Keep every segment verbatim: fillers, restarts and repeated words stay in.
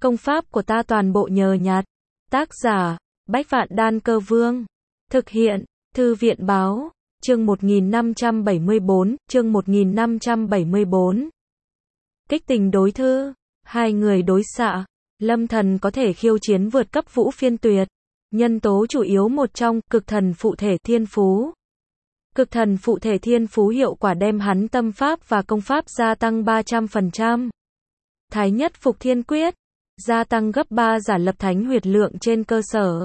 Công pháp của ta toàn bộ nhờ nhặt. Tác giả, Bách Vạn Đan Cơ Vương. Thực hiện, Thư viện Báo. Chương một nghìn năm trăm bảy mươi bốn, chương một nghìn năm trăm bảy mươi bốn. Kích tình đối thư. Hai người đối xạ. Lâm Thần có thể khiêu chiến vượt cấp Vũ Phiên Tuyệt. Nhân tố chủ yếu một trong, cực thần phụ thể thiên phú. Cực thần phụ thể thiên phú hiệu quả đem hắn tâm pháp và công pháp gia tăng ba trăm phần trăm. Thái nhất phục thiên quyết. Gia tăng gấp ba giả lập thánh huyệt lượng trên cơ sở.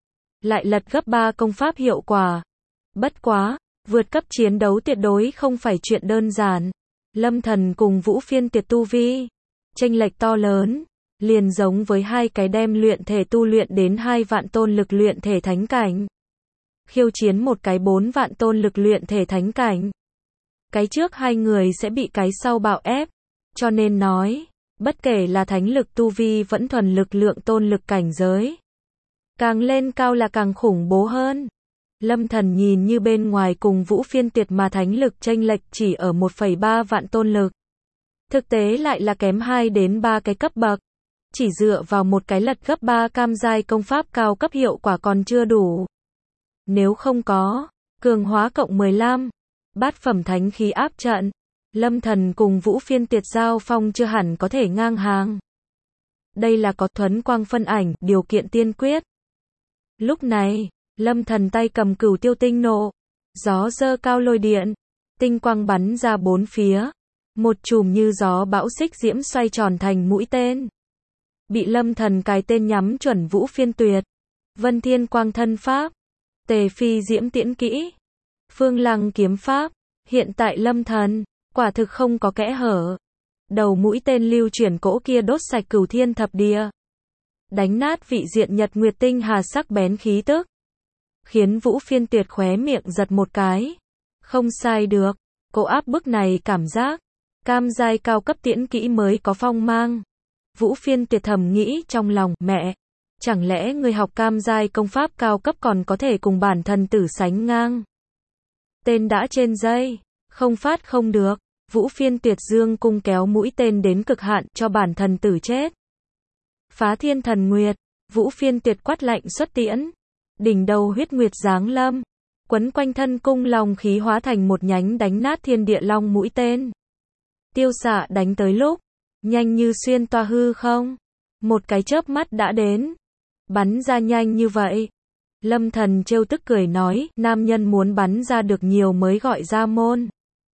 Lại lật gấp ba công pháp hiệu quả. Bất quá, vượt cấp chiến đấu tuyệt đối không phải chuyện đơn giản. Lâm Thần cùng Vũ Phiên Tuyệt tu vi. Chênh lệch to lớn. Liền giống với hai cái đem luyện thể tu luyện đến hai vạn tôn lực luyện thể thánh cảnh. Khiêu chiến một cái bốn vạn tôn lực luyện thể thánh cảnh. Cái trước hai người sẽ bị cái sau bạo ép. Cho nên nói, bất kể là thánh lực tu vi vẫn thuần lực lượng tôn lực cảnh giới. Càng lên cao là càng khủng bố hơn. Lâm Thần nhìn như bên ngoài cùng Vũ Phiên Tuyệt mà thánh lực chênh lệch chỉ ở một phẩy ba vạn tôn lực. Thực tế lại là kém hai đến ba cái cấp bậc. Chỉ dựa vào một cái lật gấp ba cam giai công pháp cao cấp hiệu quả còn chưa đủ. Nếu không có, cường hóa cộng mười lăm, bát phẩm thánh khí áp trận, Lâm Thần cùng Vũ Phiên Tuyệt giao phong chưa hẳn có thể ngang hàng. Đây là có thuấn quang phân ảnh, điều kiện tiên quyết. Lúc này, Lâm Thần tay cầm cửu tiêu tinh nộ, gió dơ cao lôi điện, tinh quang bắn ra bốn phía, một chùm như gió bão xích diễm xoay tròn thành mũi tên. Bị Lâm Thần cài tên nhắm chuẩn Vũ Phiên Tuyệt. Vân Thiên Quang thân pháp, Tề Phi diễm tiễn kỹ, Phương Lăng kiếm pháp. Hiện tại Lâm Thần quả thực không có kẽ hở. Đầu mũi tên lưu chuyển cỗ kia đốt sạch cửu thiên thập địa, đánh nát vị diện nhật nguyệt tinh hà sắc bén khí tức, khiến Vũ Phiên Tuyệt khóe miệng giật một cái. Không sai được, cỗ áp bức này cảm giác cam giai cao cấp tiễn kỹ mới có phong mang. Vũ Phiên Tuyệt thầm nghĩ trong lòng, mẹ, chẳng lẽ người học cam giai công pháp cao cấp còn có thể cùng bản thần tử sánh ngang? Tên đã trên dây, không phát không được. Vũ Phiên Tuyệt dương cung kéo mũi tên đến cực hạn cho bản thần tử chết. Phá thiên thần nguyệt, Vũ Phiên Tuyệt quát lạnh xuất tiễn. Đỉnh đầu huyết nguyệt giáng lâm, quấn quanh thân cung long khí hóa thành một nhánh đánh nát thiên địa long mũi tên. Tiêu xạ đánh tới lúc, nhanh như xuyên toa hư không. Một cái chớp mắt đã đến. Bắn ra nhanh như vậy. Lâm Thần trêu tức cười nói, nam nhân muốn bắn ra được nhiều mới gọi ra môn.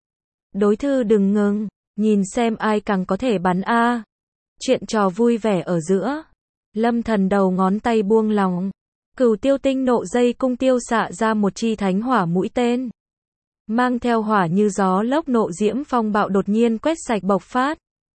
Đối thư đừng ngừng, nhìn xem ai càng có thể bắn a. Chuyện trò vui vẻ ở giữa. Lâm Thần đầu ngón tay buông lỏng. Cửu tiêu tinh nộ dây cung tiêu xạ ra một chi thánh hỏa mũi tên. Mang theo hỏa như gió lốc nộ diễm phong bạo đột nhiên quét sạch bộc phát.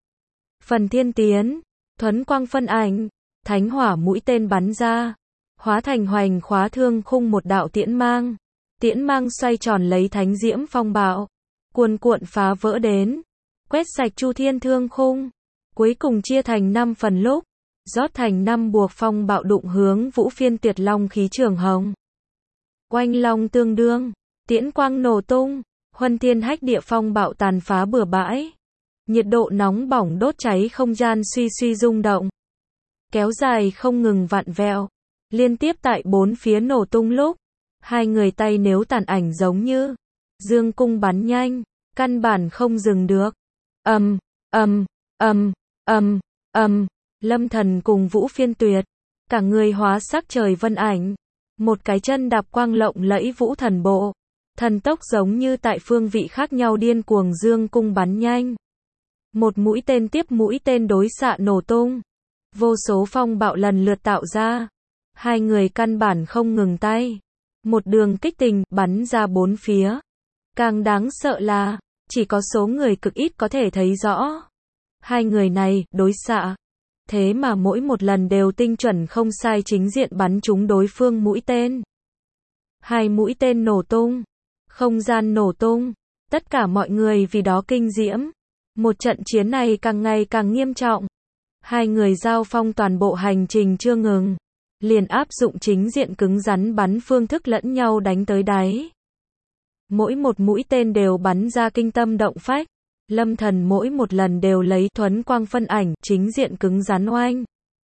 Phần thiên tiến, thuấn quang phân ảnh, thánh hỏa mũi tên bắn ra, hóa thành hoành khóa thương khung một đạo tiễn mang. Tiễn mang xoay tròn lấy thánh diễm phong bạo, cuồn cuộn phá vỡ đến, quét sạch chu thiên thương khung, cuối cùng chia thành năm phần lúc, rót thành năm buộc phong bạo đụng hướng Vũ Phiên Tuyệt long khí trường hồng. Oanh long tương đương, tiễn quang nổ tung, huân thiên hách địa phong bạo tàn phá bừa bãi. Nhiệt độ nóng bỏng đốt cháy không gian suy suy rung động. Kéo dài không ngừng vặn vẹo. Liên tiếp tại bốn phía nổ tung lúc. Hai người tay nếu tàn ảnh giống như dương cung bắn nhanh. Căn bản không dừng được. Ầm, ầm, ầm, ầm, ầm. Lâm Thần cùng Vũ Phiên Tuyệt. Cả người hóa sắc trời vân ảnh. Một cái chân đạp quang lộng lẫy vũ thần bộ. Thần tốc giống như tại phương vị khác nhau điên cuồng dương cung bắn nhanh. Một mũi tên tiếp mũi tên đối xạ nổ tung. Vô số phong bạo lần lượt tạo ra. Hai người căn bản không ngừng tay. Một đường kích tình bắn ra bốn phía. Càng đáng sợ là, chỉ có số người cực ít có thể thấy rõ. Hai người này, đối xạ. Thế mà mỗi một lần đều tinh chuẩn không sai chính diện bắn trúng đối phương mũi tên. Hai mũi tên nổ tung. Không gian nổ tung. Tất cả mọi người vì đó kinh diễm. Một trận chiến này càng ngày càng nghiêm trọng. Hai người giao phong toàn bộ hành trình chưa ngừng. Liền áp dụng chính diện cứng rắn bắn phương thức lẫn nhau đánh tới đáy. Mỗi một mũi tên đều bắn ra kinh tâm động phách. Lâm Thần mỗi một lần đều lấy thuấn quang phân ảnh, chính diện cứng rắn oanh.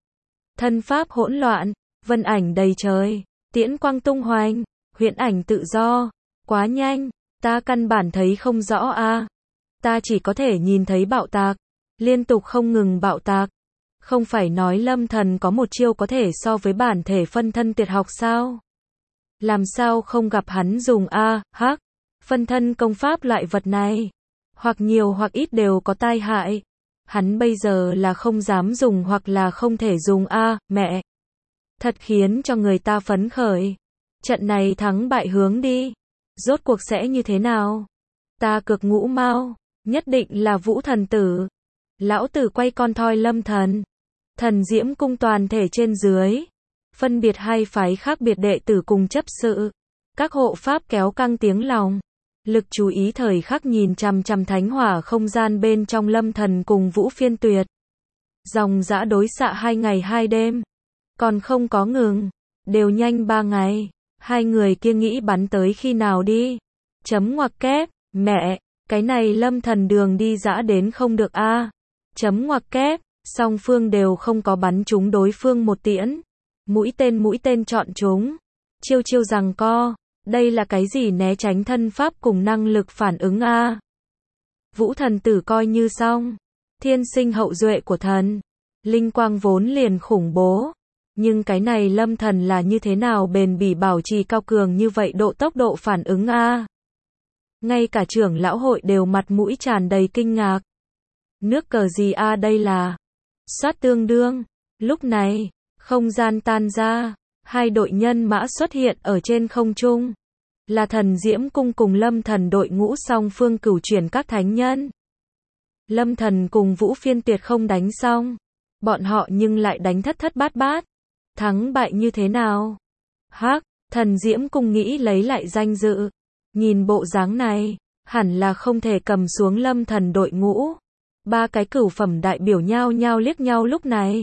thân pháp hỗn loạn, vân ảnh đầy trời, tiễn quang tung hoành, huyễn ảnh tự do, quá nhanh, ta căn bản thấy không rõ a. Ta chỉ có thể nhìn thấy bạo tạc, liên tục không ngừng bạo tạc. Không phải nói Lâm Thần có một chiêu có thể so với bản thể phân thân tuyệt học sao? Làm sao không gặp hắn dùng a, hắc, phân thân công pháp loại vật này? Hoặc nhiều hoặc ít đều có tai hại. Hắn bây giờ là không dám dùng hoặc là không thể dùng a, mẹ. Thật khiến cho người ta phấn khởi. Trận này thắng bại hướng đi. Rốt cuộc sẽ như thế nào? Ta cược ngũ mao, nhất định là Vũ thần tử. Lão tử quay con thoi Lâm Thần. Thần Diễm cung toàn thể trên dưới. Phân biệt hai phái khác biệt đệ tử cùng chấp sự. Các hộ pháp kéo căng tiếng lòng. Lực chú ý thời khắc nhìn chằm chằm thánh hỏa không gian bên trong Lâm Thần cùng Vũ Phiên Tuyệt. Dòng dã đối xạ hai ngày hai đêm. Còn không có ngừng. Đều nhanh ba ngày. Hai người kia nghĩ bắn tới khi nào đi. Chấm ngoặc kép. Mẹ, cái này Lâm Thần đường đi dã đến không được a. Chấm ngoặc kép. Song phương đều không có bắn trúng đối phương một tiễn. Mũi tên mũi tên chọn chúng. Chiêu chiêu giằng co. Đây là cái gì né tránh thân pháp cùng năng lực phản ứng a. Vũ thần tử coi như xong. Thiên sinh hậu duệ của thần. Linh quang vốn liền khủng bố. Nhưng cái này Lâm Thần là như thế nào bền bỉ bảo trì cao cường như vậy độ tốc độ phản ứng a. Ngay cả trưởng lão hội đều mặt mũi tràn đầy kinh ngạc. Nước cờ gì a đây là. Soát tương đương. Lúc này, không gian tan ra. Hai đội nhân mã xuất hiện ở trên không trung. Là Thần Diễm cung cùng Lâm Thần đội ngũ song phương cửu chuyển các thánh nhân. Lâm Thần cùng Vũ Phiên Tuyệt không đánh xong. Bọn họ nhưng lại đánh thất thất bát bát. Thắng bại như thế nào? Hắc, Thần Diễm cung nghĩ lấy lại danh dự. Nhìn bộ dáng này, hẳn là không thể cầm xuống Lâm Thần đội ngũ. Ba cái cửu phẩm đại biểu nhao nhao liếc nhau lúc này.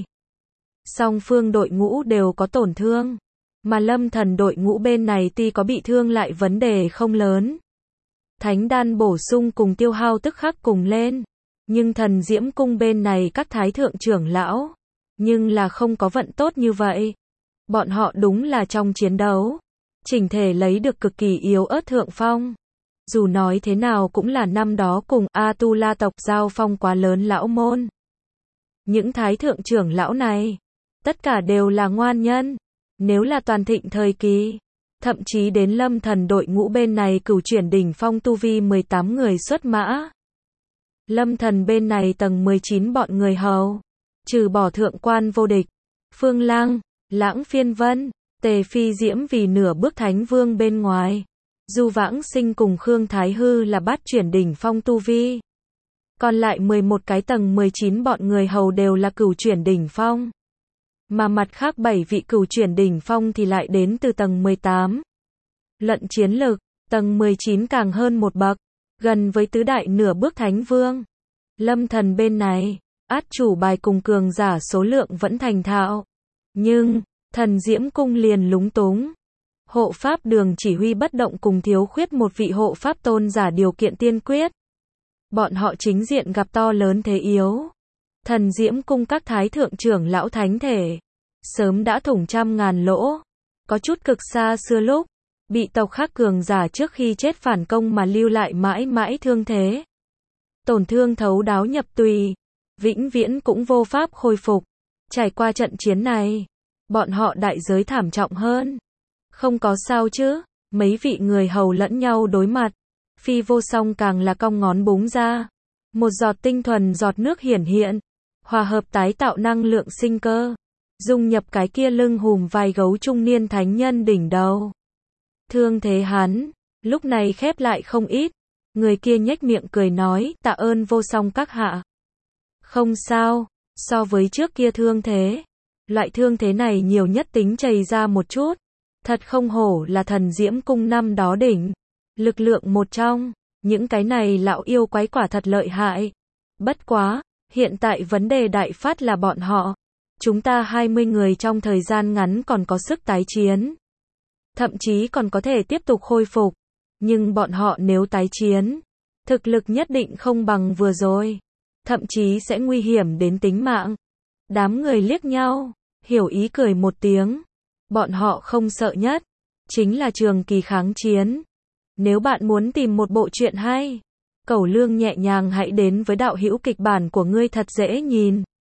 Song phương đội ngũ đều có tổn thương. Mà Lâm Thần đội ngũ bên này tuy có bị thương lại vấn đề không lớn. Thánh đan bổ sung cùng tiêu hao tức khắc cùng lên. Nhưng Thần Diễm cung bên này các thái thượng trưởng lão. Nhưng là không có vận tốt như vậy. Bọn họ đúng là trong chiến đấu. Chỉnh thể lấy được cực kỳ yếu ớt thượng phong. Dù nói thế nào cũng là năm đó cùng A-tu-la tộc giao phong quá lớn lão môn. Những thái thượng trưởng lão này. Tất cả đều là ngoan nhân. Nếu là toàn thịnh thời kỳ. Thậm chí đến Lâm Thần đội ngũ bên này cửu chuyển đỉnh phong tu vi mười tám người xuất mã. Lâm Thần bên này tầng mười chín bọn người hầu. Trừ bỏ thượng quan vô địch. Phương Lăng, Lãng Phiên Vân, Tề Phi Diễm vì nửa bước thánh vương bên ngoài. Du Vãng Sinh cùng Khương Thái Hư là bát chuyển đỉnh phong tu vi. Còn lại mười một cái tầng mười chín bọn người hầu đều là cửu chuyển đỉnh phong. Mà mặt khác bảy vị cửu chuyển đỉnh phong thì lại đến từ tầng mười tám. Luận chiến lực, tầng mười chín càng hơn một bậc, gần với tứ đại nửa bước thánh vương. Lâm Thần bên này, át chủ bài cùng cường giả số lượng vẫn thành thạo. Nhưng, Thần Diễm cung liền lúng túng. Hộ pháp đường chỉ huy bất động cùng thiếu khuyết một vị hộ pháp tôn giả điều kiện tiên quyết. Bọn họ chính diện gặp to lớn thế yếu. Thần Diễm cung các thái thượng trưởng lão thánh thể. Sớm đã thủng trăm ngàn lỗ. Có chút cực xa xưa lúc. Bị tộc khác cường giả trước khi chết phản công mà lưu lại mãi mãi thương thế. Tổn thương thấu đáo nhập tùy. Vĩnh viễn cũng vô pháp khôi phục. Trải qua trận chiến này. Bọn họ đại giới thảm trọng hơn. Không có sao chứ. Mấy vị người hầu lẫn nhau đối mặt. Phi vô song càng là cong ngón búng ra. Một giọt tinh thuần giọt nước hiển hiện. Hòa hợp tái tạo năng lượng sinh cơ. Dung nhập cái kia lưng hùm vai gấu trung niên thánh nhân đỉnh đầu. Thương thế hắn. Lúc này khép lại không ít. Người kia nhếch miệng cười nói. Tạ ơn vô song các hạ. Không sao. So với trước kia thương thế. Loại thương thế này nhiều nhất tính chảy ra một chút. Thật không hổ là Thần Diễm cung năm đó đỉnh. Lực lượng một trong. Những cái này lão yêu quái quả thật lợi hại. Bất quá. Hiện tại vấn đề đại phát là bọn họ. Chúng ta hai mươi người trong thời gian ngắn còn có sức tái chiến. Thậm chí còn có thể tiếp tục khôi phục. Nhưng bọn họ nếu tái chiến. Thực lực nhất định không bằng vừa rồi. Thậm chí sẽ nguy hiểm đến tính mạng. Đám người liếc nhau. Hiểu Ý cười một tiếng. Bọn họ không sợ nhất, chính là trường kỳ kháng chiến. Nếu bạn muốn tìm một bộ truyện hay, Cẩu Lương nhẹ nhàng hãy đến với đạo hữu kịch bản của ngươi thật dễ nhìn.